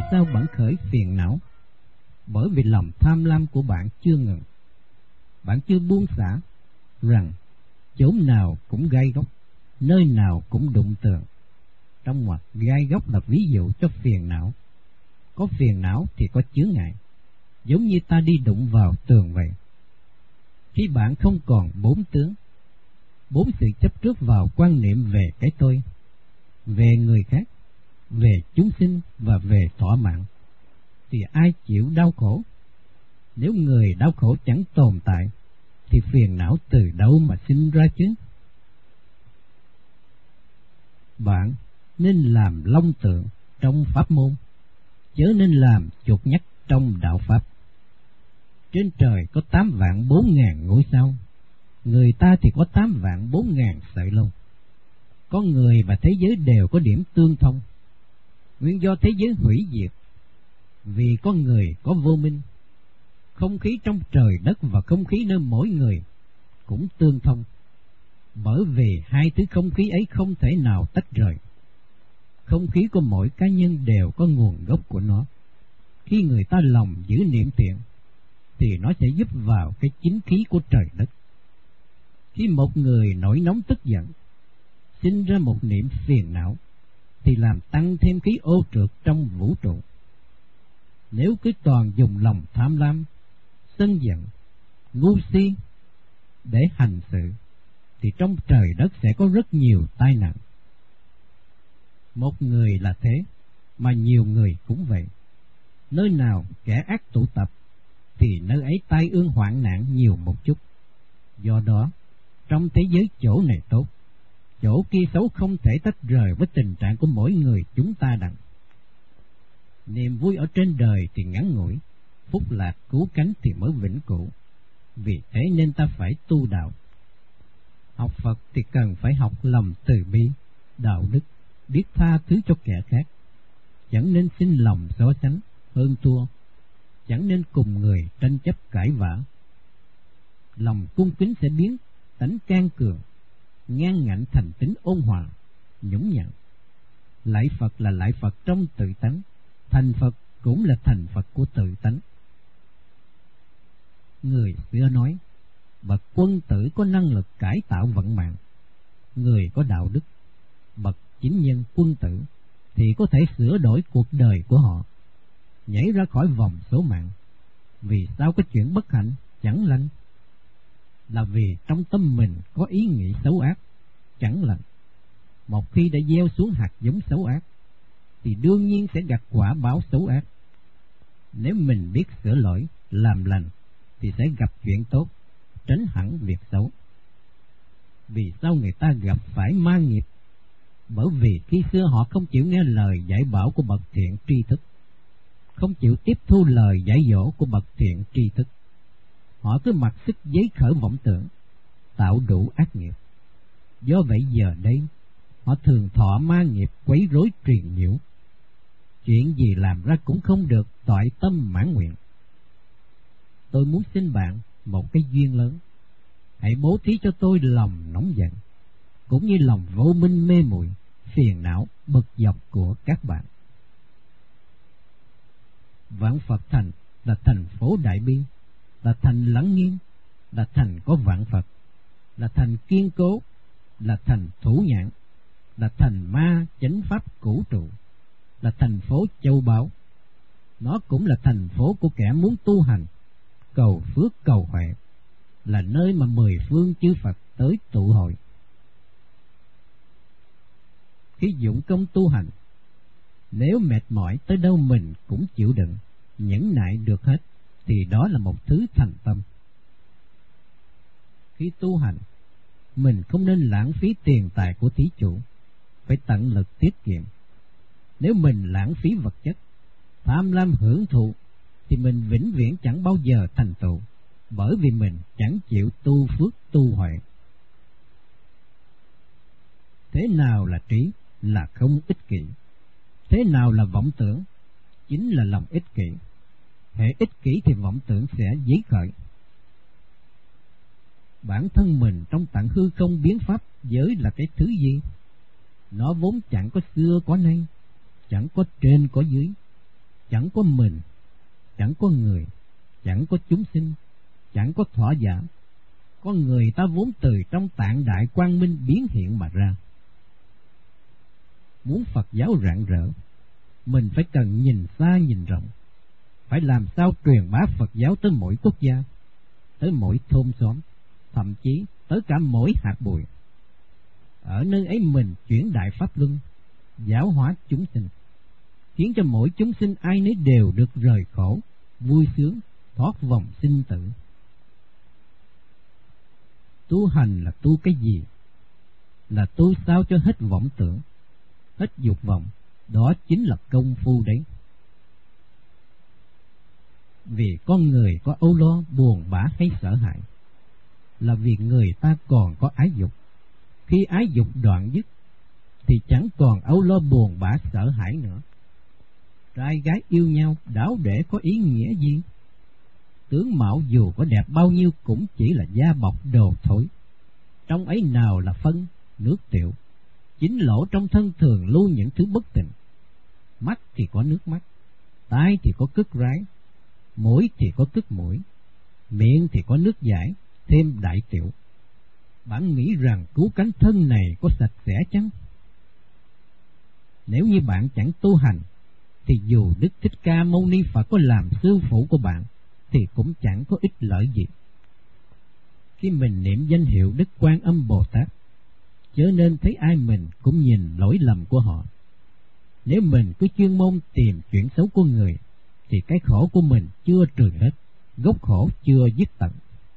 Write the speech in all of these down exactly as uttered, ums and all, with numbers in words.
sao bạn khởi phiền não? Bởi vì lòng tham lam của bạn chưa ngừng. Bạn chưa buông xả rằng chỗ nào cũng gai góc, nơi nào cũng đụng tường. Trong ngoặc gai góc là ví dụ cho phiền não. Có phiền não thì có chướng ngại, giống như ta đi đụng vào tường vậy. Khi bạn không còn bốn tướng, bốn sự chấp trước vào quan niệm về cái tôi, về người khác, về chúng sinh và về thỏa mãn, thì ai chịu đau khổ? Nếu người đau khổ chẳng tồn tại, thì phiền não từ đâu mà sinh ra chứ? Bạn nên làm long tượng trong pháp môn, chớ nên làm chuột nhắt trong đạo pháp. Trên trời có tám vạn bốn ngàn ngôi sao, người ta thì có tám vạn bốn ngàn sợi lông. Con người và thế giới đều có điểm tương thông. Nguyên do thế giới hủy diệt vì con người có vô minh. Không khí trong trời đất và không khí nơi mỗi người cũng tương thông, bởi vì hai thứ không khí ấy không thể nào tách rời. Không khí của mỗi cá nhân đều có nguồn gốc của nó. Khi người ta lòng giữ niệm thiện, thì nó sẽ giúp vào cái chính khí của trời đất. Khi một người nổi nóng tức giận, sinh ra một niệm phiền não, thì làm tăng thêm khí ô trượt trong vũ trụ. Nếu cứ toàn dùng lòng tham lam, sân giận, ngu si để hành sự, thì trong trời đất sẽ có rất nhiều tai nạn. Một người là thế, mà nhiều người cũng vậy. Nơi nào kẻ ác tụ tập, thì nơi ấy tai ương hoạn nạn nhiều một chút. Do đó, trong thế giới chỗ này tốt, chỗ kia xấu không thể tách rời với tình trạng của mỗi người chúng ta đặng. Niềm vui ở trên đời thì ngắn ngủi, phúc lạc cứu cánh thì mới vĩnh cửu. Vì thế nên ta phải tu đạo. Học Phật thì cần phải học lòng từ bi, đạo đức, biết tha thứ cho kẻ khác. Chẳng nên sinh lòng so sánh, hơn thua. Chẳng nên cùng người tranh chấp cãi vã. Lòng cung kính sẽ biến tánh can cường, ngang ngạnh thành tính ôn hòa, nhũng nhặn. Lạy Phật là lạy Phật trong tự tánh, thành Phật cũng là thành Phật của tự tánh. Người xưa nói, bậc quân tử có năng lực cải tạo vận mạng. Người có đạo đức, bậc chính nhân quân tử, thì có thể sửa đổi cuộc đời của họ, nhảy ra khỏi vòng số mạng. Vì sao có chuyện bất hạnh chẳng lành? Là vì trong tâm mình có ý nghĩ xấu ác, chẳng lành. Một khi đã gieo xuống hạt giống xấu ác, thì đương nhiên sẽ gặt quả báo xấu ác. Nếu mình biết sửa lỗi, làm lành, thì sẽ gặp chuyện tốt, tránh hẳn việc xấu. Vì sao người ta gặp phải ma nghiệp? Bởi vì khi xưa họ không chịu nghe lời dạy bảo của bậc thiện tri thức, không chịu tiếp thu lời dạy dỗ của bậc thiện tri thức. Họ cứ mặc sức giấy khởi vọng tưởng, tạo đủ ác nghiệp. Do vậy giờ đây, họ thường thọ ma nghiệp quấy rối truyền nhiễu. Chuyện gì làm ra cũng không được toại tâm mãn nguyện. Tôi muốn xin bạn một cái duyên lớn. Hãy bố thí cho tôi lòng nóng giận, cũng như lòng vô minh mê muội, phiền não, bực dọc của các bạn. Vạn Phật Thành là thành phố Đại Bi, là thành lắng nghiêm, là thành có vạn Phật, là thành kiên cố, là thành thủ nhãn, là thành ma chánh pháp cửu trụ, là thành phố châu báu. Nó cũng là thành phố của kẻ muốn tu hành, cầu phước cầu huệ, là nơi mà mười phương chư Phật tới tụ hội. Khi dụng công tu hành, nếu mệt mỏi tới đâu mình cũng chịu đựng, nhẫn nại được hết, thì đó là một thứ thành tâm. Khi tu hành, mình không nên lãng phí tiền tài của thí chủ, phải tận lực tiết kiệm. Nếu mình lãng phí vật chất, tham lam hưởng thụ, thì mình vĩnh viễn chẳng bao giờ thành tựu, bởi vì mình chẳng chịu tu phước tu huệ. Thế nào là trí? Là không ích kỷ. Thế nào là vọng tưởng? Chính là lòng ích kỷ. Hễ ích kỷ thì vọng tưởng sẽ dấy khởi. Bản thân mình trong tạng hư không biến pháp giới là cái thứ gì? Nó vốn chẳng có xưa có nay, chẳng có trên có dưới. Chẳng có mình, chẳng có người, chẳng có chúng sinh, chẳng có thỏa giả. Con người ta vốn từ trong tạng đại quang minh biến hiện mà ra. Muốn Phật giáo rạng rỡ, mình phải cần nhìn xa nhìn rộng, phải làm sao truyền bá Phật giáo tới mỗi quốc gia, tới mỗi thôn xóm, thậm chí tới cả mỗi hạt bụi. Ở nơi ấy mình chuyển đại pháp luân, giáo hóa chúng sinh, khiến cho mỗi chúng sinh ai nấy đều được rời khổ, vui sướng, thoát vòng sinh tử. Tu hành là tu cái gì? Là tu sao cho hết vọng tưởng, hết dục vọng, đó chính là công phu đấy. Vì con người có âu lo, buồn bã hay sợ hãi, là vì người ta còn có ái dục. Khi ái dục đoạn dứt, thì chẳng còn âu lo buồn bã sợ hãi nữa. Trai gái yêu nhau đáo để có ý nghĩa gì? Tướng mạo dù có đẹp bao nhiêu cũng chỉ là da bọc đồ thổi. Trong ấy nào là phân, nước tiểu. Chính lỗ trong thân thường lưu những thứ bất tịnh. Mắt thì có nước mắt, tai thì có cứt rái, mũi thì có cứt mũi, miệng thì có nước giải, thêm đại tiểu. Bạn nghĩ rằng cứu cánh thân này có sạch sẽ chăng? Nếu như bạn chẳng tu hành, thì dù Đức Thích Ca Mâu Ni Phật có làm sư phụ của bạn, thì cũng chẳng có ích lợi gì. Khi mình niệm danh hiệu Đức Quan Âm Bồ Tát, chớ nên thấy ai mình cũng nhìn lỗi lầm của họ. Nếu mình cứ chuyên môn tìm chuyện xấu của người, thì cái khổ của mình chưa trừ hết, gốc khổ chưa dứt tận.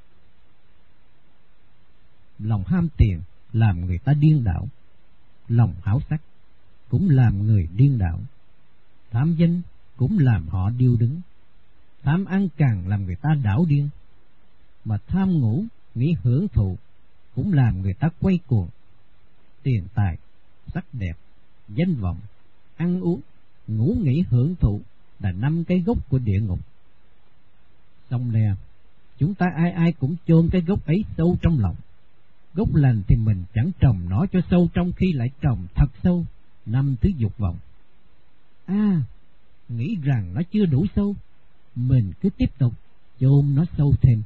Lòng ham tiền làm người ta điên đảo, lòng háo sắc cũng làm người điên đảo, tham danh cũng làm họ điêu đứng, tham ăn càng làm người ta đảo điên, mà tham ngủ nghĩ hưởng thụ cũng làm người ta quay cuồng. Tiền tài, sắc đẹp, danh vọng, ăn uống, ngủ nghỉ hưởng thụ là năm cái gốc của địa ngục. Xong lè, chúng ta ai ai cũng chôn cái gốc ấy sâu trong lòng. Gốc lành thì mình chẳng trồng nó cho sâu, trong khi lại trồng thật sâu năm thứ dục vọng. À, nghĩ rằng nó chưa đủ sâu, mình cứ tiếp tục chôn nó sâu thêm.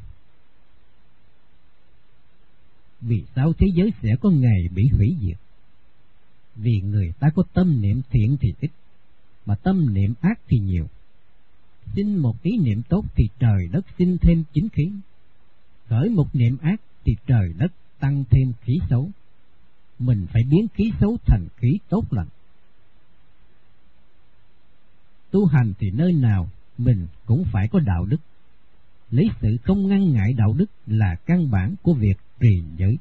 Vì sao thế giới sẽ có ngày bị hủy diệt? Vì người ta có tâm niệm thiện thì ít, mà tâm niệm ác thì nhiều. Xin một ý niệm tốt thì trời đất sinh thêm chính khí, khởi một niệm ác thì trời đất tăng thêm khí xấu. Mình phải biến khí xấu thành khí tốt lành. Tu hành thì nơi nào mình cũng phải có đạo đức. Lấy sự không ngăn ngại đạo đức là căn bản của việc trì giới.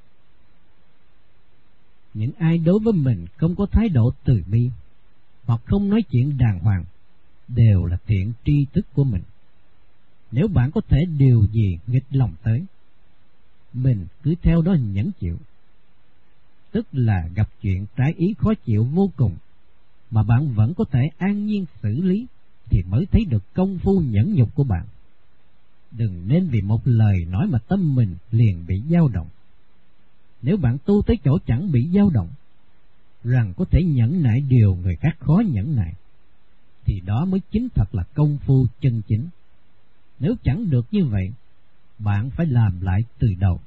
Những ai đối với mình không có thái độ từ bi, hoặc không nói chuyện đàng hoàng, đều là thiện tri thức của mình. Nếu bạn có thể điều gì nghịch lòng tới, mình cứ theo đó nhẫn chịu. Tức là gặp chuyện trái ý khó chịu vô cùng, mà bạn vẫn có thể an nhiên xử lý, thì mới thấy được công phu nhẫn nhục của bạn. Đừng nên vì một lời nói mà tâm mình liền bị dao động. Nếu bạn tu tới chỗ chẳng bị dao động, rằng có thể nhẫn nại điều người khác khó nhẫn nại, thì đó mới chính thật là công phu chân chính. Nếu chẳng được như vậy, bạn phải làm lại từ đầu.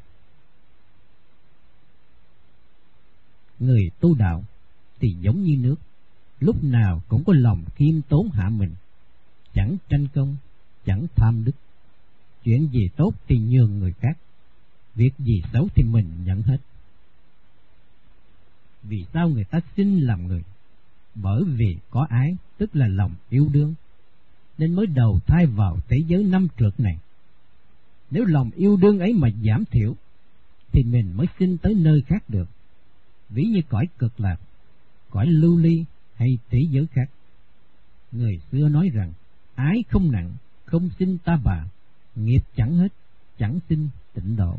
Người tu đạo thì giống như nước, lúc nào cũng có lòng khiêm tốn hạ mình, chẳng tranh công, chẳng tham đức. Chuyện gì tốt thì nhường người khác, việc gì xấu thì mình nhận hết. Vì sao người ta sinh làm người? Bởi vì có ái, tức là lòng yêu đương, nên mới đầu thai vào thế giới năm trượt này. Nếu lòng yêu đương ấy mà giảm thiểu, thì mình mới sinh tới nơi khác được, ví như cõi cực lạc, cõi lưu ly hay thế giới khác. Người xưa nói rằng, ái không nặng, không sinh ta bà, nghiệp chẳng hết, chẳng sinh tịnh độ.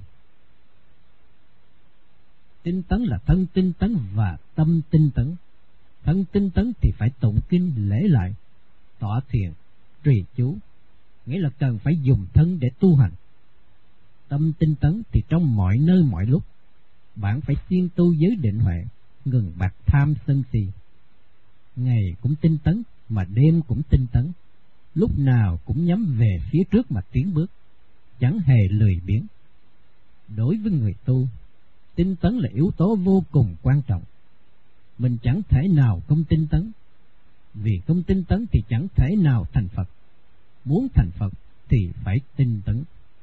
Tinh tấn là thân tinh tấn và tâm tinh tấn. Thân tinh tấn thì phải tụng kinh lễ lại, tọa thiền, trì chú, nghĩa là cần phải dùng thân để tu hành. Tâm tinh tấn thì trong mọi nơi mọi lúc, bạn phải siêng tu giới định huệ, ngừng bạc tham sân si. Ngày cũng tinh tấn mà đêm cũng tinh tấn, lúc nào cũng nhắm về phía trước mà tiến bước, chẳng hề lười biếng. Đối với người tu, tinh tấn là yếu tố vô cùng quan trọng. Mình chẳng thể nào không tinh tấn, vì không tinh tấn thì chẳng thể nào thành Phật. Muốn thành Phật thì phải tinh tấn.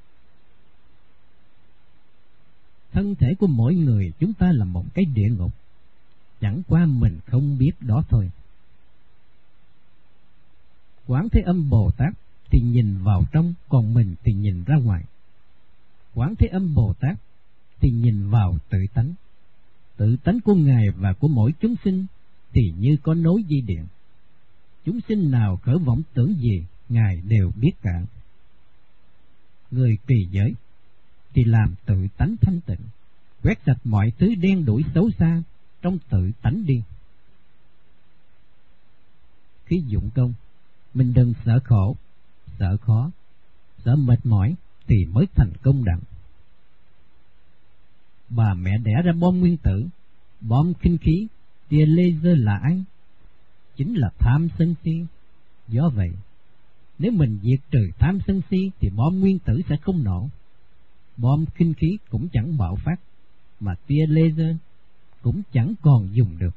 Thân thể của mỗi người chúng ta là một cái địa ngục, chẳng qua mình không biết đó thôi. Quán Thế Âm Bồ Tát thì nhìn vào trong, còn mình thì nhìn ra ngoài. Quán Thế Âm Bồ Tát thì nhìn vào tự tánh. Tự tánh của Ngài và của mỗi chúng sinh thì như có nối dây điện. Chúng sinh nào khởi vọng tưởng gì, Ngài đều biết cả. Người trì giới thì làm tự tánh thanh tịnh, quét sạch mọi thứ đen đủi xấu xa trong tự tánh điên. Khi dụng công, mình đừng sợ khổ, sợ khó, sợ mệt mỏi thì mới thành công đặng. Bà mẹ đẻ ra bom nguyên tử, bom kinh khí, tia laser là ai? Chính là tham sân si. Do vậy, nếu mình diệt trừ tham sân si thì bom nguyên tử sẽ không nổ, bom kinh khí cũng chẳng bạo phát, mà tia laser cũng chẳng còn dùng được.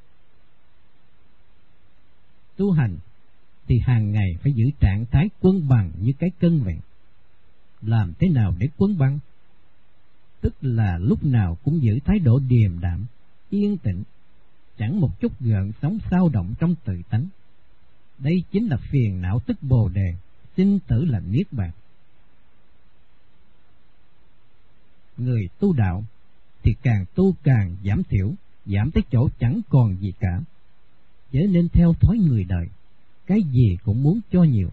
Tu hành thì hàng ngày phải giữ trạng thái quân bằng như cái cân vậy. Làm thế nào để quân bằng? Tức là lúc nào cũng giữ thái độ điềm đạm, yên tĩnh, chẳng một chút gợn sóng xao động trong tự tánh. Đây chính là phiền não tức Bồ Đề, sinh tử là niết bàn. Người tu đạo thì càng tu càng giảm thiểu, giảm tới chỗ chẳng còn gì cả. Chớ nên theo thói người đời, cái gì cũng muốn cho nhiều.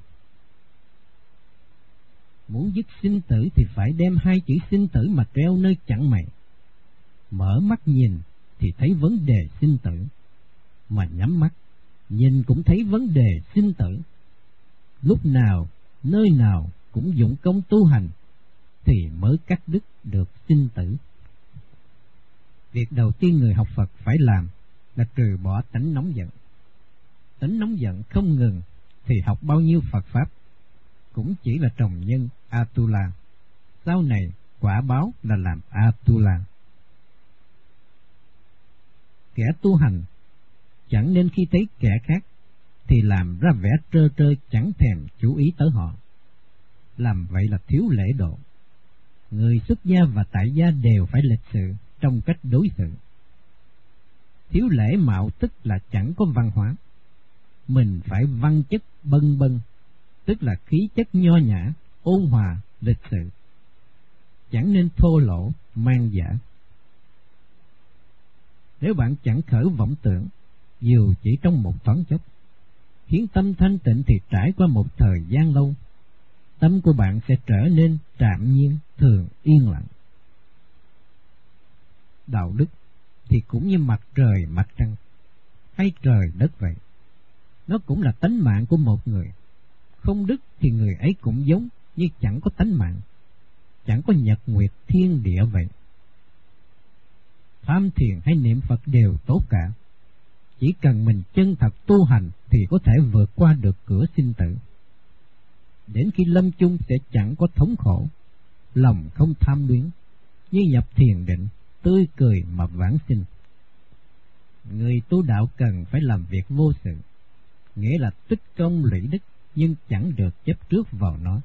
Muốn dứt sinh tử thì phải đem hai chữ sinh tử mà treo nơi chẳng mày. Mở mắt nhìn thì thấy vấn đề sinh tử, mà nhắm mắt nhìn cũng thấy vấn đề sinh tử. Lúc nào, nơi nào cũng dụng công tu hành thì mới cắt đứt được sinh tử. Việc đầu tiên người học Phật phải làm là trừ bỏ tánh nóng giận. Tánh nóng giận không ngừng thì học bao nhiêu Phật Pháp cũng chỉ là trồng nhân Atula, sau này quả báo là làm Atula. Kẻ tu hành chẳng nên khi thấy kẻ khác thì làm ra vẻ trơ trơ, chẳng thèm chú ý tới họ. Làm vậy là thiếu lễ độ. Người xuất gia và tại gia đều phải lịch sự trong cách đối xử. Thiếu lễ mạo tức là chẳng có văn hóa. Mình phải văn chất bân bân, tức là khí chất nho nhã, ôn hòa, lịch sự. Chẳng nên thô lỗ, mang giả. Nếu bạn chẳng khởi vọng tưởng, dù chỉ trong một thoáng chốc, khiến tâm thanh tịnh thì trải qua một thời gian lâu, tâm của bạn sẽ trở nên trạm nhiên, thường yên lặng. Đạo đức thì cũng như mặt trời mặt trăng, hay trời đất vậy. Nó cũng là tánh mạng của một người. Không đức thì người ấy cũng giống như chẳng có tánh mạng, chẳng có nhật nguyệt thiên địa vậy. Tham thiền hay niệm Phật đều tốt cả. Chỉ cần mình chân thật tu hành thì có thể vượt qua được cửa sinh tử. Đến khi lâm chung sẽ chẳng có thống khổ, lòng không tham luyến, như nhập thiền định, tươi cười mà vãng sinh. Người tu đạo cần phải làm việc vô sự, nghĩa là tích công lũy đức, nhưng chẳng được chấp trước vào nó.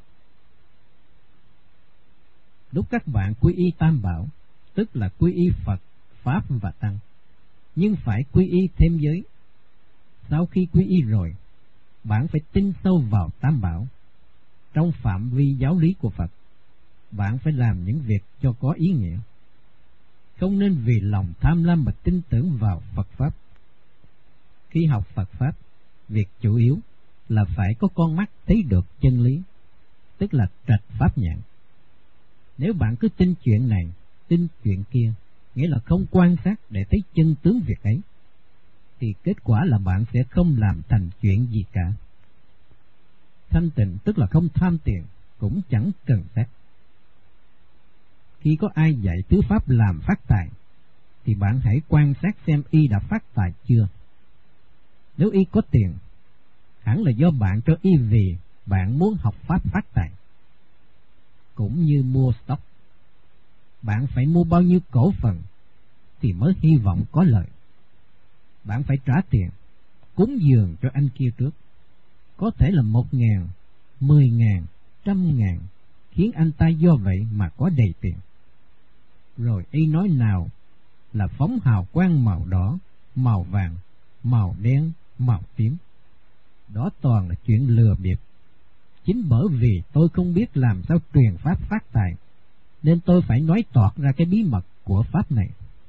Lúc các bạn quy y Tam Bảo, tức là quy y Phật, Pháp và Tăng, nhưng phải quy y thêm giới. Sau khi quy y rồi, bạn phải tin sâu vào Tam Bảo. Trong phạm vi giáo lý của Phật, bạn phải làm những việc cho có ý nghĩa. Không nên vì lòng tham lam mà tin tưởng vào Phật Pháp. Khi học Phật Pháp, việc chủ yếu là phải có con mắt thấy được chân lý, tức là trạch pháp nhãn. Nếu bạn cứ tin chuyện này, tin chuyện kia, nghĩa là không quan sát để thấy chân tướng việc ấy, thì kết quả là bạn sẽ không làm thành chuyện gì cả. Thanh tịnh tức là không tham tiền, cũng chẳng cần xét. Khi có ai dạy tứ pháp làm phát tài, thì bạn hãy quan sát xem y đã phát tài chưa. Nếu y có tiền, hẳn là do bạn cho y vì bạn muốn học pháp phát tài. Cũng như mua stock, bạn phải mua bao nhiêu cổ phần thì mới hy vọng có lợi. Bạn phải trả tiền, cúng dường cho anh kia trước, có thể là một ngàn, mười ngàn, trăm ngàn, khiến anh ta do vậy mà có đầy tiền. Rồi y nói nào là phóng hào quang màu đỏ, màu vàng, màu đen, màu tím. Đó toàn là chuyện lừa bịp. Chính bởi vì tôi không biết làm sao truyền pháp phát tài, nên tôi phải nói toạc ra cái bí mật của pháp này.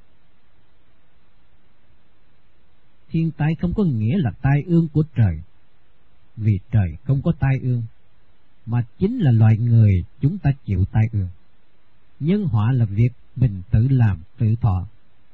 Thiên tai không có nghĩa là tai ương của trời, vì trời không có tai ương, mà chính là loài người chúng ta chịu tai ương. Nhân họa là việc mình tự làm tự thọ.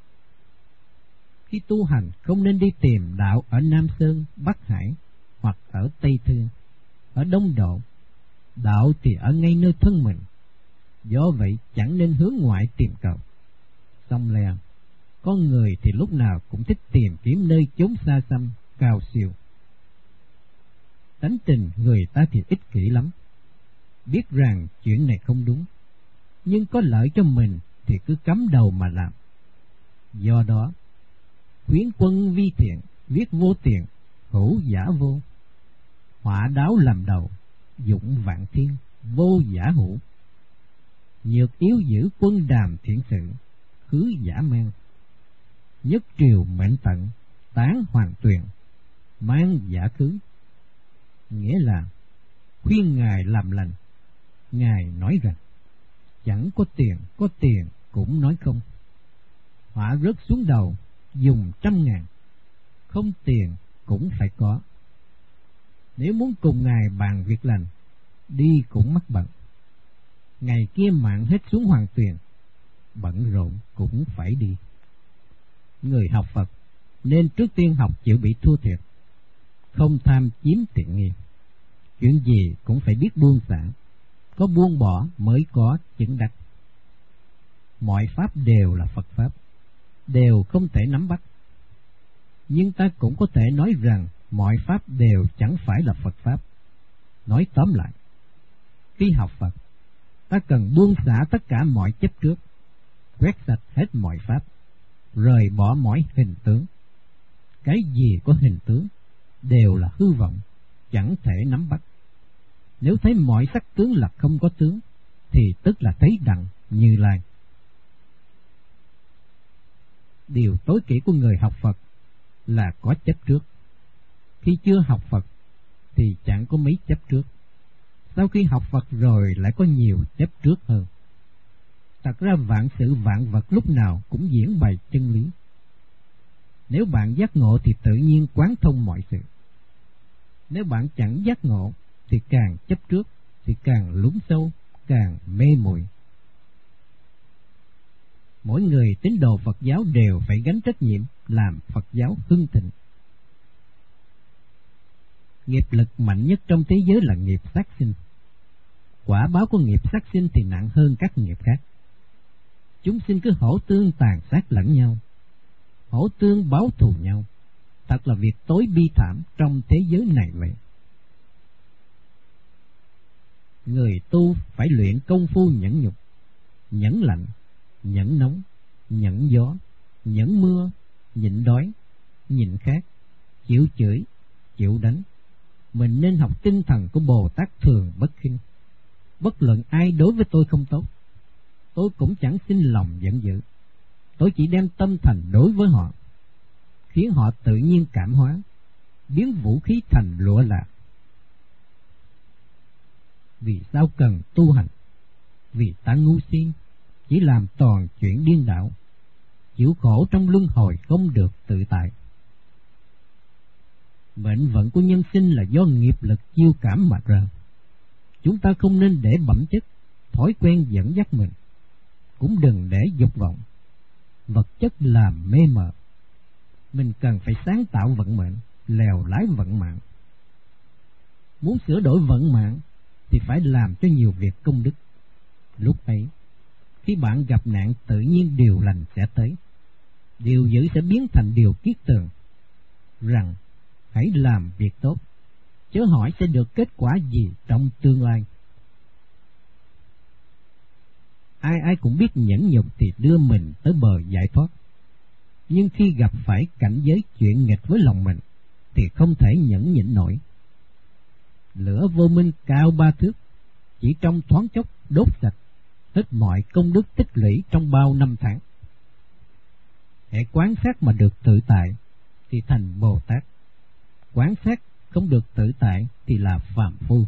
Khi tu hành không nên đi tìm đạo ở Nam Sơn, Bắc Hải, hoặc ở Tây Thương, ở Đông Độ. Đạo thì ở ngay nơi thân mình, do vậy chẳng nên hướng ngoại tìm cầu. Xong lè, con người thì lúc nào cũng thích tìm kiếm nơi chốn xa xăm, cao siêu. Tánh tình người ta thì ích kỷ lắm, biết rằng chuyện này không đúng, nhưng có lợi cho mình thì cứ cắm đầu mà làm. Do đó, khuyến quân vi thiện, viết vô tiền, hữu giả vô. Họa đáo làm đầu, dụng vạn thiên, vô giả hữu. Nhược yếu giữ quân đàm thiện sự, khứ giả mang. Nhất triều mệnh tận, tán hoàng tuyền, mang giả khứ. Nghĩa là khuyên Ngài làm lành, Ngài nói rằng chẳng có tiền, có tiền cũng nói không. Họa rớt xuống đầu, dùng trăm ngàn, không tiền cũng phải có. Nếu muốn cùng Ngài bàn việc lành, đi cũng mắc bận. Ngày kia mạng hết xuống hoàng tuyền, bận rộn cũng phải đi. Người học Phật nên trước tiên học chịu bị thua thiệt, không tham chiếm tiện nghi. Chuyện gì cũng phải biết buông xả, có buông bỏ mới có chứng đắc. Mọi pháp đều là Phật pháp, đều không thể nắm bắt. Nhưng ta cũng có thể nói rằng mọi pháp đều chẳng phải là Phật pháp. Nói tóm lại, khi học Phật, ta cần buông xả tất cả mọi chấp trước, quét sạch hết mọi pháp, rời bỏ mọi hình tướng. Cái gì có hình tướng đều là hư vọng, chẳng thể nắm bắt. Nếu thấy mọi sắc tướng là không có tướng, thì tức là thấy đặng Như Lai. Điều tối kỵ của người học Phật là có chấp trước. Khi chưa học Phật thì chẳng có mấy chấp trước, sau khi học Phật rồi lại có nhiều chấp trước hơn. Thật ra vạn sự vạn vật lúc nào cũng diễn bày chân lý. Nếu bạn giác ngộ thì tự nhiên quán thông mọi sự. Nếu bạn chẳng giác ngộ thì càng chấp trước, thì càng lún sâu, càng mê muội. Mỗi người tín đồ Phật giáo đều phải gánh trách nhiệm làm Phật giáo hưng thịnh. Nghiệp lực mạnh nhất trong thế giới là nghiệp sát sinh. Quả báo của nghiệp sát sinh thì nặng hơn các nghiệp khác. Chúng sinh cứ hổ tương tàn sát lẫn nhau, hổ tương báo thù nhau. Thật là việc tối bi thảm trong thế giới này vậy. Người tu phải luyện công phu nhẫn nhục, nhẫn lạnh, nhẫn nóng, nhẫn gió, nhẫn mưa, nhịn đói, nhịn khát, chịu chửi, chịu đánh. Mình nên học tinh thần của Bồ Tát thường bất khinh. Bất luận ai đối với tôi không tốt, tôi cũng chẳng xin lòng giận dữ. Tôi chỉ đem tâm thành đối với họ, khiến họ tự nhiên cảm hóa, biến vũ khí thành lụa là. Vì sao cần tu hành? Vì ta ngu si, chỉ làm toàn chuyện điên đảo, chịu khổ trong luân hồi không được tự tại. Mệnh vận của nhân sinh là do nghiệp lực chiêu cảm mà ra. Chúng ta không nên để bẩm chất, thói quen dẫn dắt mình, cũng đừng để dục vọng, vật chất làm mê mờ. Mình cần phải sáng tạo vận mệnh, lèo lái vận mạng. Muốn sửa đổi vận mạng thì phải làm cho nhiều việc công đức. Lúc ấy, khi bạn gặp nạn, tự nhiên điều lành sẽ tới, điều dữ sẽ biến thành điều kiết tường, rằng hãy làm việc tốt, chớ hỏi sẽ được kết quả gì trong tương lai. Ai ai cũng biết nhẫn nhục thì đưa mình tới bờ giải thoát, nhưng khi gặp phải cảnh giới chuyện nghịch với lòng mình thì không thể nhẫn nhịn nổi. Lửa vô minh cao ba thước, chỉ trong thoáng chốc đốt sạch hết mọi công đức tích lũy trong bao năm tháng. Hãy quán sát mà được tự tại thì thành Bồ Tát, quán sát không được tự tại thì là phàm phu.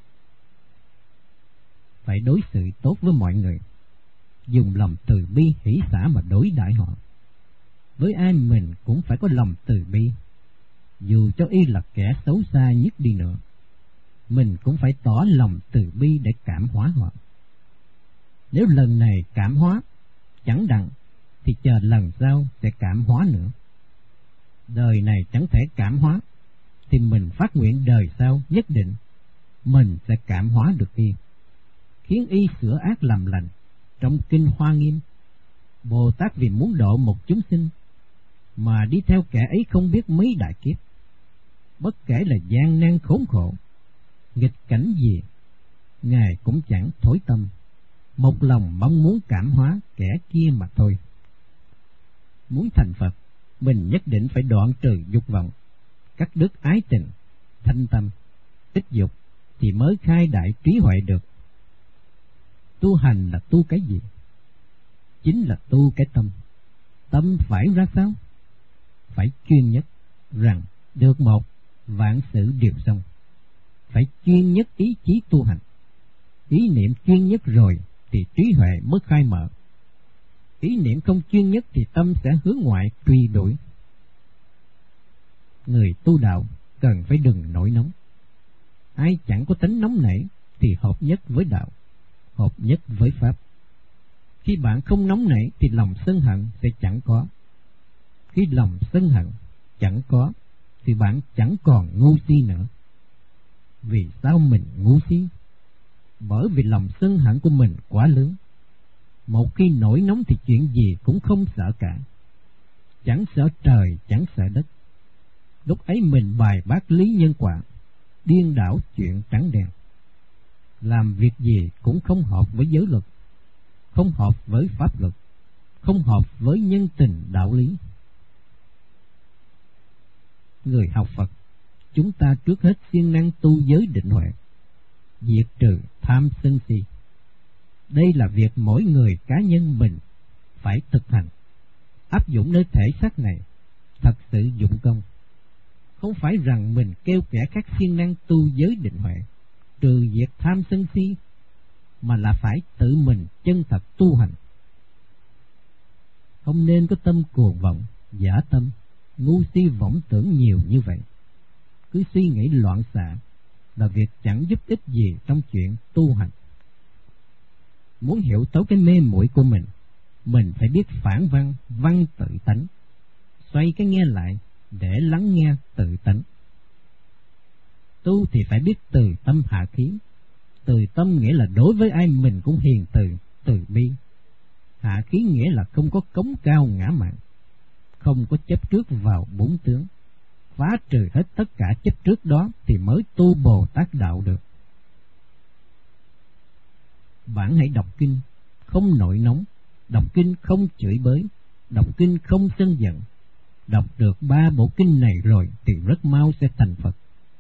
Phải đối xử tốt với mọi người, dùng lòng từ bi hỷ xả mà đối đãi họ. Với ai mình cũng phải có lòng từ bi, dù cho y là kẻ xấu xa nhất đi nữa, mình cũng phải tỏ lòng từ bi để cảm hóa họ. Nếu lần này cảm hóa chẳng đặng thì chờ lần sau sẽ cảm hóa nữa. Đời này chẳng thể cảm hóa thì mình phát nguyện đời sau nhất định mình sẽ cảm hóa được y, khiến y sửa ác làm lành. Trong kinh Hoa Nghiêm, Bồ Tát vì muốn độ một chúng sinh mà đi theo kẻ ấy không biết mấy đại kiếp, bất kể là gian nan khốn khổ, nghịch cảnh gì, Ngài cũng chẳng thối tâm, một lòng mong muốn cảm hóa kẻ kia mà thôi. Muốn thành Phật, mình nhất định phải đoạn trừ dục vọng, cắt đứt ái tình, thanh tâm, tích dục thì mới khai đại trí huệ được. Tu hành là tu cái gì? Chính là tu cái tâm. Tâm phải ra sao? Phải chuyên nhất, rằng được một, vạn sự đều xong. Phải chuyên nhất ý chí tu hành. Ý niệm chuyên nhất rồi thì trí huệ mới khai mở. Ý niệm không chuyên nhất thì tâm sẽ hướng ngoại truy đuổi. Người tu đạo cần phải đừng nổi nóng. Ai chẳng có tính nóng nảy thì hợp nhất với đạo, hợp nhất với Pháp. Khi bạn không nóng nảy thì lòng sân hận sẽ chẳng có. Khi lòng sân hận chẳng có thì bạn chẳng còn ngu si nữa. Vì sao mình ngu si? Bởi vì lòng sân hận của mình quá lớn. Một khi nổi nóng thì chuyện gì cũng không sợ cả. Chẳng sợ trời, chẳng sợ đất. Lúc ấy mình bài bác lý nhân quả, điên đảo chuyện trắng đen. Làm việc gì cũng không hợp với giới luật, không hợp với pháp luật, không hợp với nhân tình đạo lý. Người học Phật, chúng ta trước hết siêng năng tu giới định huệ, diệt trừ tham sân si. Đây là việc mỗi người cá nhân mình phải thực hành, áp dụng nơi thể xác này, thật sự dụng công. Không phải rằng mình kêu kẻ khác siêng năng tu giới định huệ, trừ diệt tham sân si, mà là phải tự mình chân thật tu hành. Không nên có tâm cuồng vọng, giả tâm, ngu si vọng tưởng nhiều như vậy. Cứ suy nghĩ loạn xạ là việc chẳng giúp ích gì trong chuyện tu hành. Muốn hiểu tấu cái mê muội của mình, mình phải biết phản văn, văn tự tánh, xoay cái nghe lại để lắng nghe tự tánh. Tu thì phải biết từ tâm hạ khí. Từ tâm nghĩa là đối với ai mình cũng hiền từ, từ bi. Hạ khí nghĩa là không có cống cao ngã mạn, không có chấp trước vào bốn tướng. Phá trừ hết tất cả chấp trước đó thì mới tu Bồ Tát đạo được. Bạn hãy đọc kinh không nổi nóng, đọc kinh không chửi bới, đọc kinh không sân giận. Đọc được ba bộ kinh này rồi thì rất mau sẽ thành Phật.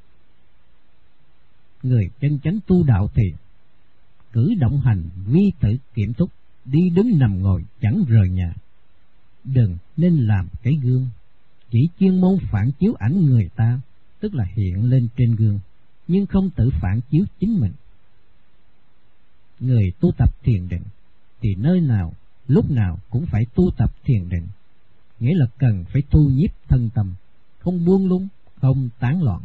Người chân chánh tu đạo thì cử động hành vi tự kiểm thúc, đi đứng nằm ngồi chẳng rời nhà. Đừng nên làm cái gương, chỉ chuyên môn phản chiếu ảnh người ta, tức là hiện lên trên gương, nhưng không tự phản chiếu chính mình. Người tu tập thiền định thì nơi nào, lúc nào cũng phải tu tập thiền định, nghĩa là cần phải thu nhiếp thân tâm, không buông lung, không tán loạn.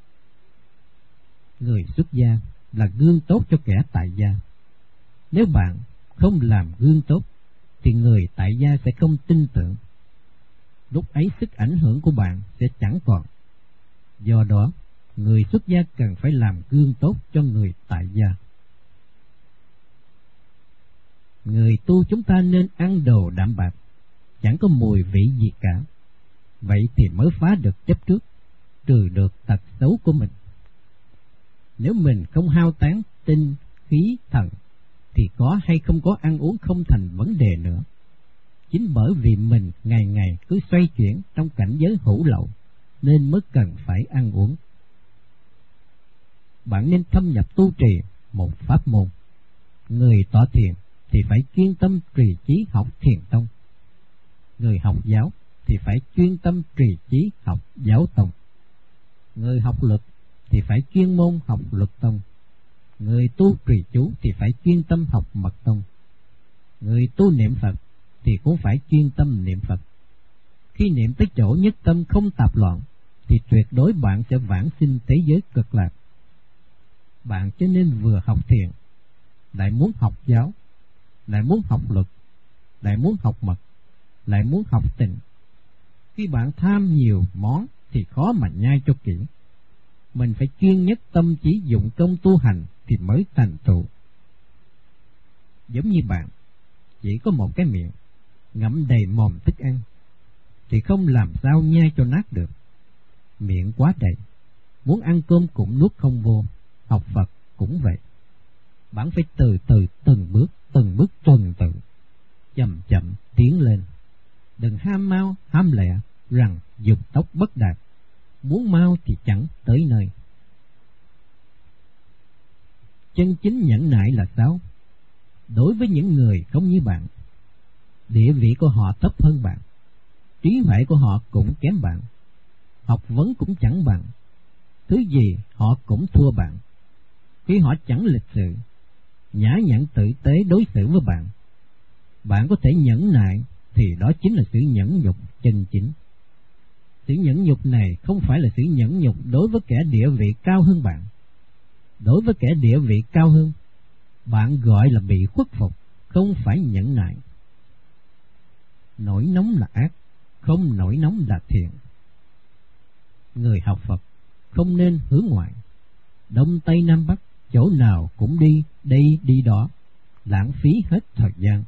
Người xuất gia là gương tốt cho kẻ tại gia. Nếu bạn không làm gương tốt thì người tại gia sẽ không tin tưởng. Lúc ấy sức ảnh hưởng của bạn sẽ chẳng còn. Do đó, người xuất gia cần phải làm gương tốt cho người tại gia. Người tu chúng ta nên ăn đồ đạm bạc, chẳng có mùi vị gì cả. Vậy thì mới phá được chấp trước, trừ được tật xấu của mình. Nếu mình không hao tán tinh, khí, thần, thì có hay không có ăn uống không thành vấn đề nữa. Chính bởi vì mình ngày ngày cứ xoay chuyển trong cảnh giới hữu lậu, nên mới cần phải ăn uống. Bạn nên thâm nhập tu trì một pháp môn. Người tọa thiền thì phải chuyên tâm trì chí học thiền tông. Người học giáo thì phải chuyên tâm trì chí học giáo tông. Người học luật thì phải chuyên môn học luật tông. Người tu trì chú thì phải chuyên tâm học mật tông. Người tu niệm Phật thì cũng phải chuyên tâm niệm Phật. Khi niệm tới chỗ nhất tâm không tạp loạn, thì tuyệt đối bạn sẽ vãng sinh thế giới cực lạc. Bạn cho nên vừa học thiền, lại muốn học giáo, lại muốn học luật, lại muốn học mật, lại muốn học tịnh. Khi bạn tham nhiều món thì khó mà nhai cho kỹ. Mình phải chuyên nhất tâm trí dụng công tu hành thì mới thành tựu. Giống như bạn chỉ có một cái miệng, ngậm đầy mồm thức ăn, thì không làm sao nhai cho nát được. Miệng quá đầy, muốn ăn cơm cũng nuốt không vô. Học Phật cũng vậy. Bạn phải từ từ từng bước, từng bước tuần tự, chậm chậm tiến lên. Đừng ham mau, ham lẹ, rằng dục tốc bất đạt. Muốn mau thì chẳng tới nơi. Chân chính nhẫn nại là sao? Đối với những người không như bạn, địa vị của họ thấp hơn bạn, trí huệ của họ cũng kém bạn, học vấn cũng chẳng bằng, thứ gì họ cũng thua bạn. Khi họ chẳng lịch sự, nhã nhặn tử tế đối xử với bạn, bạn có thể nhẫn nại, thì đó chính là sự nhẫn nhục chân chính. Sự nhẫn nhục này không phải là sự nhẫn nhục đối với kẻ địa vị cao hơn bạn. Đối với kẻ địa vị cao hơn, bạn gọi là bị khuất phục, không phải nhẫn nại. Nổi nóng là ác, không nổi nóng là thiện. Người học Phật không nên hướng ngoại, đông tây nam bắc, chỗ nào cũng đi, đây đi đó, lãng phí hết thời gian.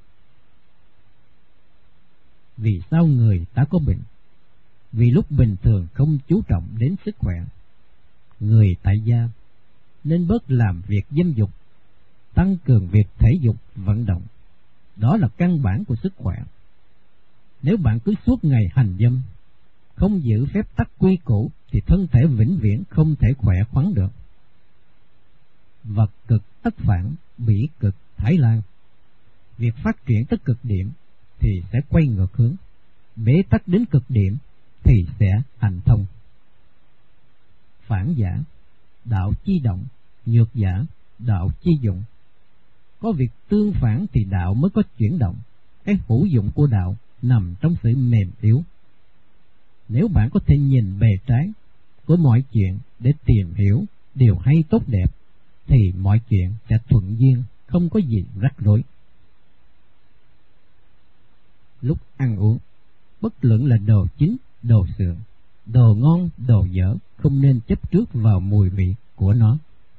Vì sao người ta có bệnh? Vì lúc bình thường không chú trọng đến sức khỏe. Người tại gia nên bớt làm việc dâm dục, tăng cường việc thể dục vận động. Đó là căn bản của sức khỏe. Nếu bạn cứ suốt ngày hành dâm, không giữ phép tắc quy củ, thì thân thể vĩnh viễn không thể khỏe khoắn được. Vật cực tất phản, bỉ cực thái lan. Việc phát triển tới cực điểm thì sẽ quay ngược hướng, bế tắc đến cực điểm thì sẽ hành thông. Phản giả, đạo chi động, nhược giả, đạo chi dụng. Có việc tương phản thì đạo mới có chuyển động. Cái hữu dụng của đạo nằm trong sự mềm yếu. Nếu bạn có thể nhìn bề trái của mọi chuyện để tìm hiểu điều hay tốt đẹp, thì mọi chuyện sẽ thuận duyên, không có gì rắc rối. Lúc ăn uống, bất luận là đồ chín, đồ sượng, đồ ngon, đồ dở, không nên chấp trước vào mùi vị của nó.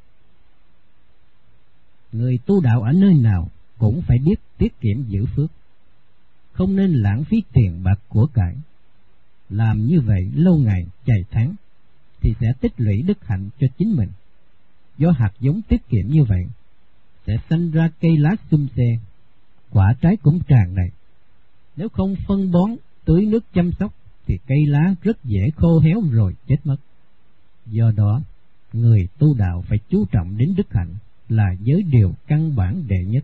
Người tu đạo ở nơi nào cũng phải biết tiết kiệm giữ phước, không nên lãng phí tiền bạc của cải. Làm như vậy lâu ngày dài tháng thì sẽ tích lũy đức hạnh cho chính mình. Do hạt giống tiết kiệm như vậy, sẽ sinh ra cây lá xum xê, quả trái cũng tràn đầy. Nếu không phân bón, tưới nước chăm sóc, thì cây lá rất dễ khô héo rồi chết mất. Do đó, người tu đạo phải chú trọng đến đức hạnh, là giới điều căn bản đệ nhất.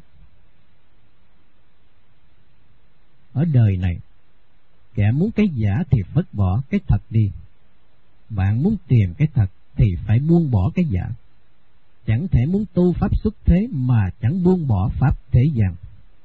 Ở đời này, kẻ muốn cái giả thì vứt bỏ cái thật đi. Bạn muốn tìm cái thật thì phải buông bỏ cái giả. Chẳng thể muốn tu pháp xuất thế mà chẳng buông bỏ pháp thế gian.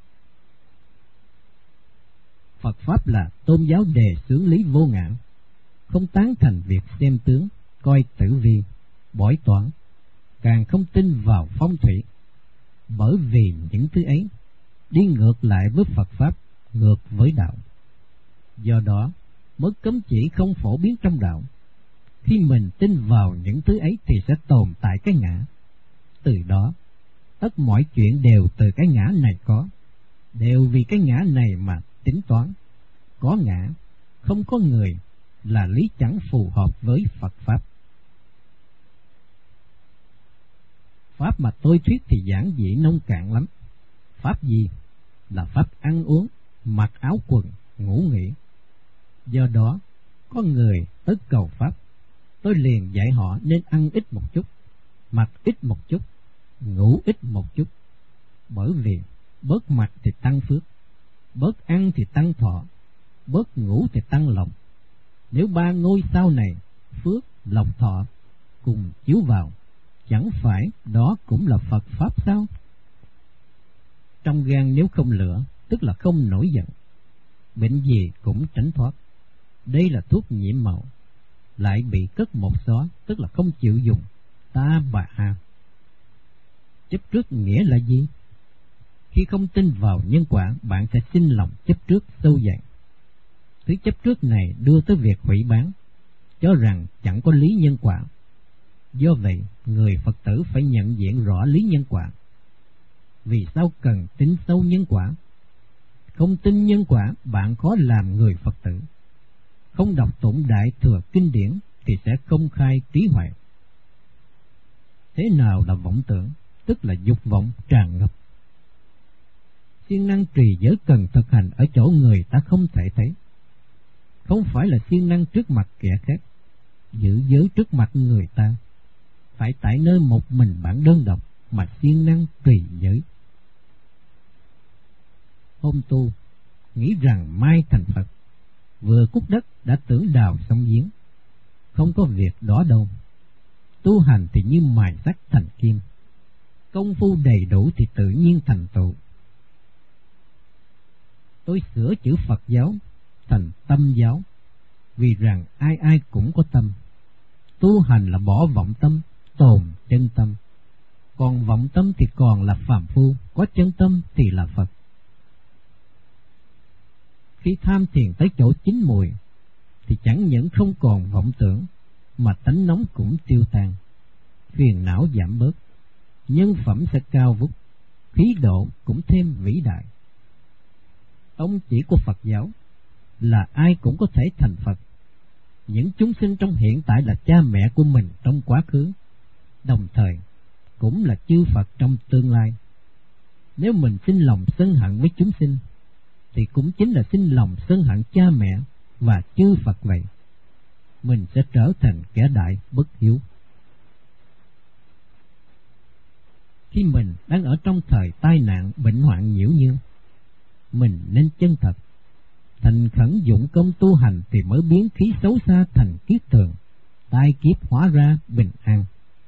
Phật Pháp là tôn giáo đề xướng lý vô ngã, không tán thành việc xem tướng, coi tử vi, bói toán, càng không tin vào phong thủy, bởi vì những thứ ấy đi ngược lại với Phật Pháp, ngược với đạo. Do đó mới cấm chỉ không phổ biến trong đạo. Khi mình tin vào những thứ ấy thì sẽ tồn tại cái ngã. Từ đó, tất mọi chuyện đều từ cái ngã này có, đều vì cái ngã này mà tính toán. Có ngã, không có người là lý chẳng phù hợp với Phật Pháp. Pháp mà tôi thuyết thì giản dị nông cạn lắm. Pháp gì? Là pháp ăn uống, mặc áo quần, ngủ nghỉ. Do đó, có người tới cầu Pháp, tôi liền dạy họ nên ăn ít một chút, mặc ít một chút, ngủ ít một chút. Bởi vì bớt mặc thì tăng phước, bớt ăn thì tăng thọ, bớt ngủ thì tăng lòng. Nếu ba ngôi sao này, phước, lòng, thọ, cùng chiếu vào, chẳng phải đó cũng là Phật Pháp sao? Trong gan nếu không lửa, tức là không nổi giận, bệnh gì cũng tránh thoát. Đây là thuốc nhiễm màu, lại bị cất một xó, tức là không chịu dùng, ta bà ha. Chấp trước nghĩa là gì? Khi không tin vào nhân quả, bạn sẽ sinh lòng chấp trước sâu dày. Thứ chấp trước này đưa tới việc hủy bán, cho rằng chẳng có lý nhân quả. Do vậy, người Phật tử phải nhận diện rõ lý nhân quả. Vì sao cần tin sâu nhân quả? Không tin nhân quả, bạn khó làm người Phật tử. Không đọc tụng Đại Thừa Kinh Điển thì sẽ không khai trí huệ. Thế nào là vọng tưởng? Tức là dục vọng tràn ngập. Siêng năng trì giới cần thực hành ở chỗ người ta không thể thấy. Không phải là siêng năng trước mặt kẻ khác, giữ giới trước mặt người ta. Phải tại nơi một mình bạn đơn độc mà siêng năng trì giới. Hôm tu, nghĩ rằng mai thành Phật, vừa cút đất đã tưởng đào sông giếng. Không có việc đó đâu. Tu hành thì như mài sắt thành kim, công phu đầy đủ thì tự nhiên thành tựu. Tôi sửa chữ Phật giáo thành tâm giáo, vì rằng ai ai cũng có tâm. Tu hành là bỏ vọng tâm, tồn chân tâm. Còn vọng tâm thì còn là phàm phu, có chân tâm thì là Phật. Khi tham thiền tới chỗ chín mùi, thì chẳng những không còn vọng tưởng, mà tánh nóng cũng tiêu tan, phiền não giảm bớt, nhân phẩm sẽ cao vút, khí độ cũng thêm vĩ đại. Tông chỉ của Phật giáo là ai cũng có thể thành Phật. Những chúng sinh trong hiện tại là cha mẹ của mình trong quá khứ, đồng thời cũng là chư Phật trong tương lai. Nếu mình sinh lòng sân hận với chúng sinh, thì cũng chính là sinh lòng sân hận cha mẹ và chư Phật vậy. Mình sẽ trở thành kẻ đại bất hiếu. Khi mình đang ở trong thời tai nạn bệnh hoạn nhiễu nhương, mình nên chân thật, thành khẩn dụng công tu hành thì mới biến khí xấu xa thành kiết tường, tai kiếp hóa ra bình an.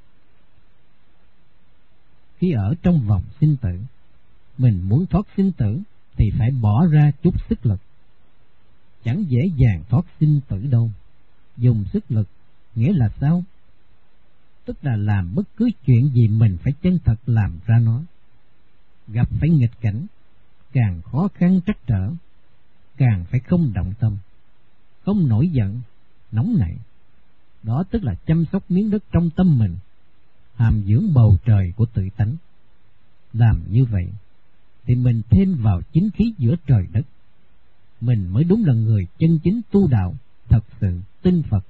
Khi ở trong vòng sinh tử, mình muốn thoát sinh tử thì phải bỏ ra chút sức lực. Chẳng dễ dàng thoát sinh tử đâu. Dùng sức lực nghĩa là sao? Tức là làm bất cứ chuyện gì mình phải chân thật làm ra nó. Gặp phải nghịch cảnh, càng khó khăn trắc trở, càng phải không động tâm, không nổi giận, nóng nảy. Đó tức là chăm sóc miếng đất trong tâm mình, hàm dưỡng bầu trời của tự tánh. Làm như vậy thì mình thêm vào chính khí giữa trời đất. Mình mới đúng là người chân chính tu đạo, thật sự tin Phật.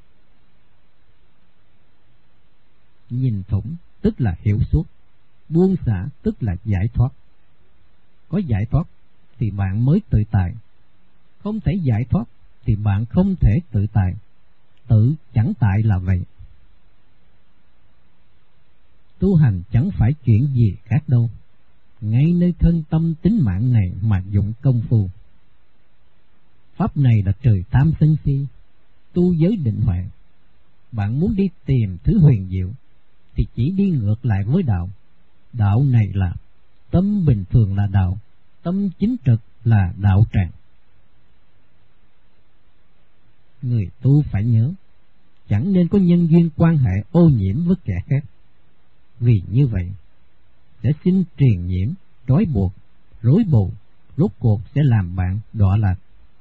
Nhìn thủng tức là hiểu suốt, buông xả tức là giải thoát. Có giải thoát thì bạn mới tự tại, không thể giải thoát thì bạn không thể tự tại. Tự chẳng tại là vậy. Tu hành chẳng phải chuyện gì khác đâu, ngay nơi thân tâm tính mạng này mà dụng công phu. Pháp này là trời tam sân si, tu giới định huệ. Bạn muốn đi tìm thứ huyền diệu thì chỉ đi ngược lại với đạo. Đạo này là tâm bình thường là đạo, tâm chính trực là đạo tràng. Người tu phải nhớ, chẳng nên có nhân duyên quan hệ ô nhiễm với kẻ khác. Vì như vậy sẽ sinh triền nhiễm, trói buộc, rối bù, rốt cuộc sẽ làm bạn đọa lạc.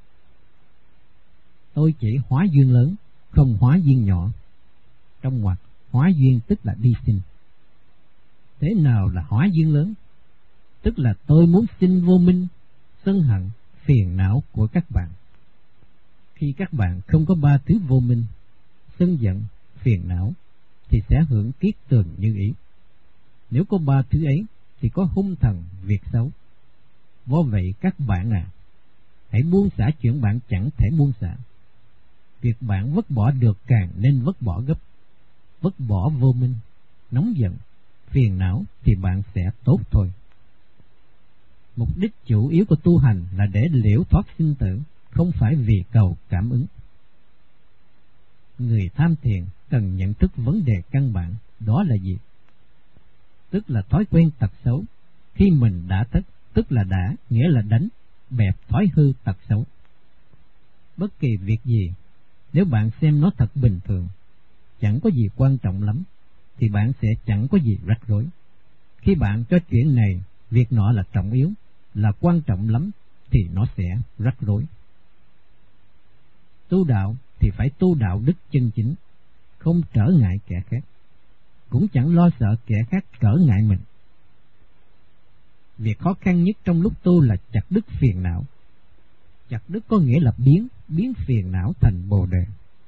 Tôi chỉ hóa duyên lớn, không hóa duyên nhỏ. Trong ngoặc hóa duyên tức là đi sinh. Thế nào là hóa duyên lớn? Tức là tôi muốn sinh vô minh, sân hận, phiền não của các bạn. Khi các bạn không có ba thứ vô minh, sân giận, phiền não, thì sẽ hưởng kiết tường như ý. Nếu có ba thứ ấy thì có hung thần việc xấu. Do vậy các bạn à, hãy buông xả chuyện bạn chẳng thể buông xả. Việc bạn vứt bỏ được càng nên vứt bỏ gấp. Vứt bỏ vô minh, nóng giận, phiền não thì bạn sẽ tốt thôi. Mục đích chủ yếu của tu hành là để liễu thoát sinh tử, không phải vì cầu cảm ứng. Người tham thiền cần nhận thức vấn đề căn bản, đó là gì? Tức là thói quen tật xấu. Khi mình đã tất, tức là đã, nghĩa là đánh, bẹp thói hư tật xấu. Bất kỳ việc gì, nếu bạn xem nó thật bình thường, chẳng có gì quan trọng lắm, thì bạn sẽ chẳng có gì rắc rối. Khi bạn cho chuyện này, việc nọ là trọng yếu, là quan trọng lắm, thì nó sẽ rắc rối. Tu đạo thì phải tu đạo đức chân chính, không trở ngại kẻ khác, cũng chẳng lo sợ kẻ khác trở ngại mình. Việc khó khăn nhất trong lúc tu là chặt đứt phiền não. Chặt đứt có nghĩa là biến, biến phiền não thành bồ đề.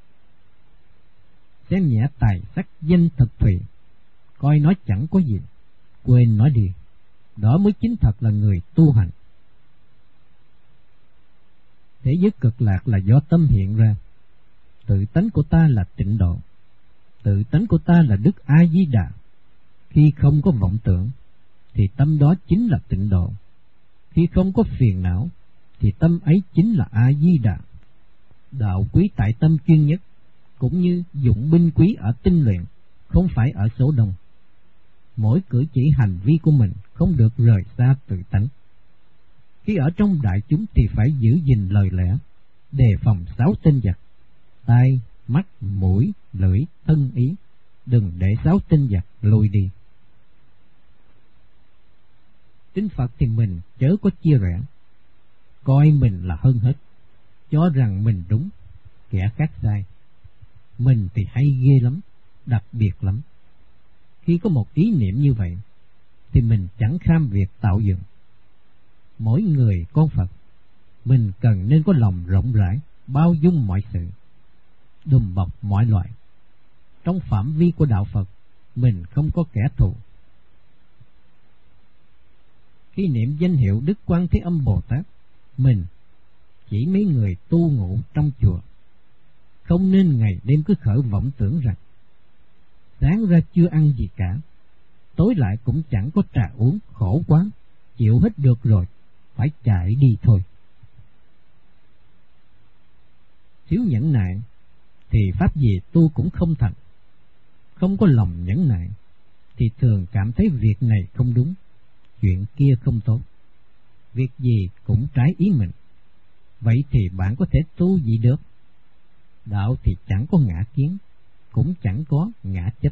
Xem nhẹ tài sắc danh thực thùy, coi nó chẳng có gì, quên nó đi. Đó mới chính thật là người tu hành. Thế giới cực lạc là do tâm hiện ra. Tự tánh của ta là tịnh độ, tự tánh của ta là Đức A Di Đà. Khi không có vọng tưởng thì tâm đó chính là tịnh độ. Khi không có phiền não thì tâm ấy chính là A Di Đà. Đạo quý tại tâm chuyên nhất, cũng như dụng binh quý ở tinh luyện, không phải ở số đông. Mỗi cử chỉ hành vi của mình không được rời xa tự tánh. Khi ở trong đại chúng thì phải giữ gìn lời lẽ, đề phòng sáu tinh giặc: tai, mắt, mũi, lưỡi, thân ý. Đừng để sáu tinh giặc lùi đi. Tin Phật thì mình chớ có chia rẽ, coi mình là hơn hết, cho rằng mình đúng, kẻ khác sai. Mình thì hay ghê lắm, đặc biệt lắm. Khi có một ý niệm như vậy thì mình chẳng kham việc tạo dựng. Mỗi người con Phật, mình cần nên có lòng rộng rãi, bao dung mọi sự, đùm bọc mọi loại. Trong phạm vi của đạo Phật, mình không có kẻ thù. Khi niệm danh hiệu Đức Quan Thế Âm Bồ Tát, mình chỉ mấy người tu ngụ trong chùa, không nên ngày đêm cứ khởi vọng tưởng rằng sáng ra chưa ăn gì cả, tối lại cũng chẳng có trà uống, khổ quá, chịu hết được rồi, phải chạy đi thôi. Thiếu nhẫn nại thì pháp gì tu cũng không thành. Không có lòng nhẫn nại thì thường cảm thấy việc này không đúng, chuyện kia không tốt, việc gì cũng trái ý mình. Vậy thì bạn có thể tu gì được? Đạo thì chẳng có ngã kiến, cũng chẳng có ngã chấp.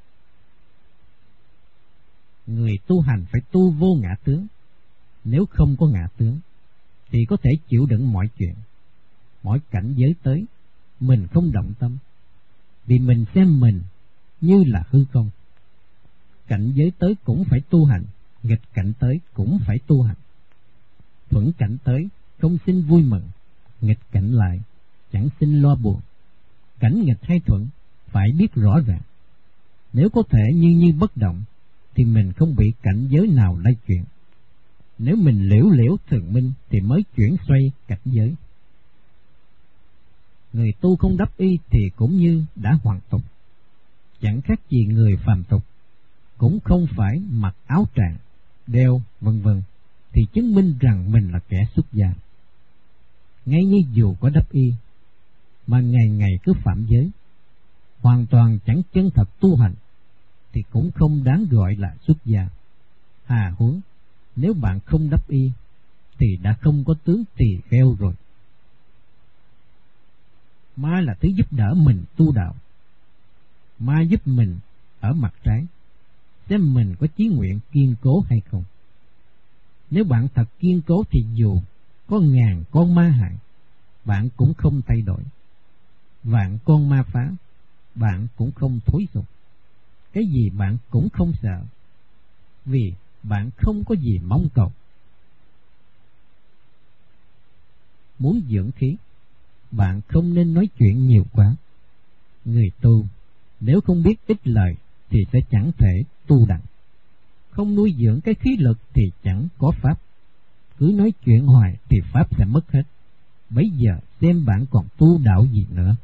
Người tu hành phải tu vô ngã tướng. Nếu không có ngã tướng thì có thể chịu đựng mọi chuyện, mọi cảnh giới tới, mình không động tâm, vì mình xem mình như là hư không. Cảnh giới tới cũng phải tu hành, nghịch cảnh tới cũng phải tu hành. Thuận cảnh tới không xin vui mừng, nghịch cảnh lại chẳng xin lo buồn. Cảnh nghịch hay thuận phải biết rõ ràng. Nếu có thể như như bất động thì mình không bị cảnh giới nào lay chuyển. Nếu mình liễu liễu thường minh thì mới chuyển xoay cảnh giới. Người tu không đắp y thì cũng như đã hoàn tục, chẳng khác gì người phàm tục. Cũng không phải mặc áo tràng, đeo vân vân thì chứng minh rằng mình là kẻ xuất gia. Ngay như dù có đắp y mà ngày ngày cứ phạm giới, hoàn toàn chẳng chân thật tu hành, thì cũng không đáng gọi là xuất gia. Hà huống nếu bạn không đắp y thì đã không có tướng tỳ kheo rồi. Ma là thứ giúp đỡ mình tu đạo. Ma giúp mình ở mặt trái, xem mình có chí nguyện kiên cố hay không. Nếu bạn thật kiên cố thì dù có ngàn con ma hại, bạn cũng không thay đổi. Vạn con ma phá, bạn cũng không thối sụp. Cái gì bạn cũng không sợ, vì bạn không có gì mong cầu. Muốn dưỡng khí, bạn không nên nói chuyện nhiều quá. Người tu nếu không biết ít lời thì sẽ chẳng thể tu đặng. Không nuôi dưỡng cái khí lực thì chẳng có pháp. Cứ nói chuyện hoài thì pháp sẽ mất hết. Bấy giờ xem bạn còn tu đạo gì nữa.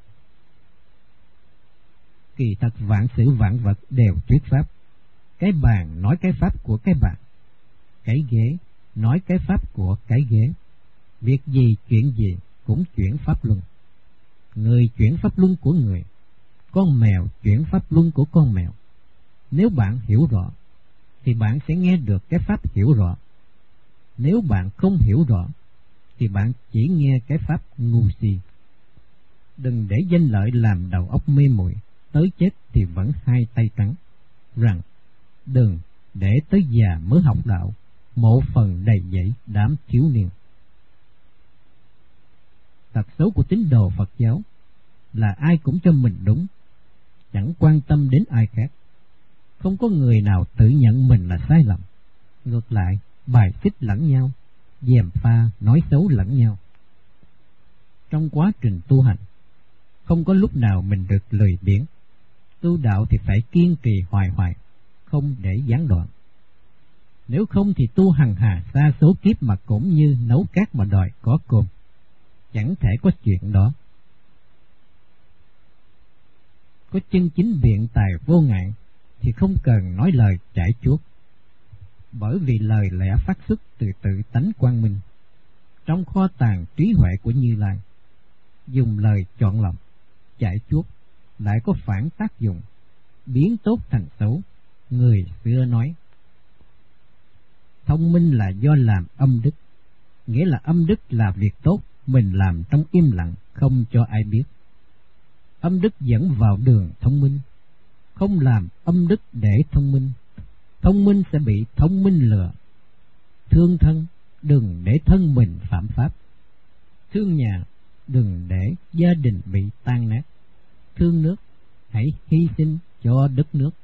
Kỳ thật vạn sự vạn vật đều thuyết pháp. Cái bàn nói cái pháp của cái bàn, cái ghế nói cái pháp của cái ghế. Việc gì chuyện gì cũng chuyển pháp luân. Người chuyển pháp luân của người, con mèo chuyển pháp luân của con mèo. Nếu bạn hiểu rõ thì bạn sẽ nghe được cái pháp hiểu rõ. Nếu bạn không hiểu rõ thì bạn chỉ nghe cái pháp ngu si. Đừng để danh lợi làm đầu óc mê muội, tới chết thì vẫn hai tay trắng. Rằng đừng để tới già mới học đạo, mộ phần đầy dẫy đám thiếu niên. Tật xấu của tín đồ Phật giáo là ai cũng cho mình đúng, chẳng quan tâm đến ai khác. Không có người nào tự nhận mình là sai lầm. Ngược lại, bài xích lẫn nhau, gièm pha nói xấu lẫn nhau. Trong quá trình tu hành, không có lúc nào mình được lười biếng. Tu đạo thì phải kiên trì hoài hoài, không để gián đoạn. Nếu không thì tu hằng hà xa số kiếp mà cũng như nấu cát mà đòi có cơm. Chẳng thể có chuyện đó. Có chân chính biện tài vô ngại thì không cần nói lời trải chuốt. Bởi vì lời lẽ phát xuất từ tự tánh quang minh, trong kho tàng trí huệ của Như Lai. Dùng lời chọn lọc, trải chuốt lại có phản tác dụng, biến tốt thành xấu. Người xưa nói, thông minh là do làm âm đức, nghĩa là âm đức là việc tốt, mình làm trong im lặng, không cho ai biết. Âm đức dẫn vào đường thông minh, không làm âm đức để thông minh. Thông minh sẽ bị thông minh lừa. Thương thân, đừng để thân mình phạm pháp. Thương nhà, đừng để gia đình bị tan nát. Thương nước, hãy hy sinh cho đất nước.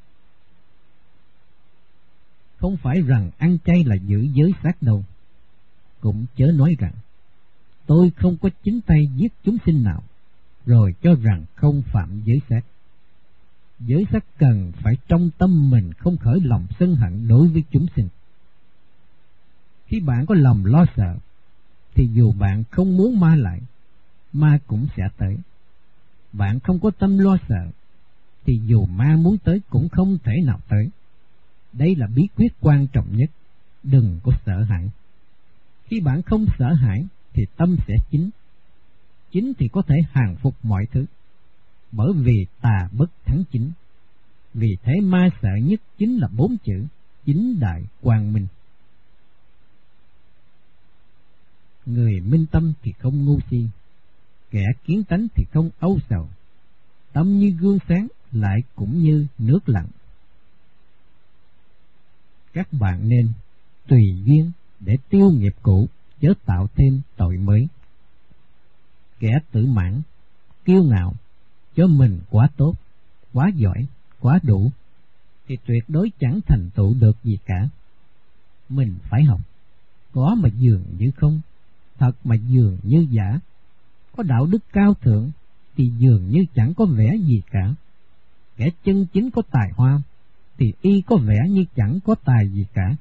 Không phải rằng ăn chay là giữ giới sát đâu. Cũng chớ nói rằng tôi không có chính tay giết chúng sinh nào, rồi cho rằng không phạm giới sát. Giới sát cần phải trong tâm mình không khởi lòng sân hận đối với chúng sinh. Khi bạn có lòng lo sợ, thì dù bạn không muốn ma lại, ma cũng sẽ tới. Bạn không có tâm lo sợ, thì dù ma muốn tới cũng không thể nào tới. Đây là bí quyết quan trọng nhất, đừng có sợ hãi. Khi bạn không sợ hãi, thì tâm sẽ chính. Chính thì có thể hàng phục mọi thứ, bởi vì tà bất thắng chính. Vì thế ma sợ nhất chính là bốn chữ chính đại quang minh. Người minh tâm thì không ngu si, kẻ kiến tánh thì không âu sầu. Tâm như gương sáng, lại cũng như nước lặng. Các bạn nên tùy duyên để tiêu nghiệp cũ, chớ tạo thêm tội mới. Kẻ tự mãn, kiêu ngạo, cho mình quá tốt, quá giỏi, quá đủ, thì tuyệt đối chẳng thành tựu được gì cả. Mình phải học, có mà dường như không, thật mà dường như giả. Có đạo đức cao thượng thì dường như chẳng có vẻ gì cả. Kẻ chân chính có tài hoa thì y có vẻ như chẳng có tài gì cả.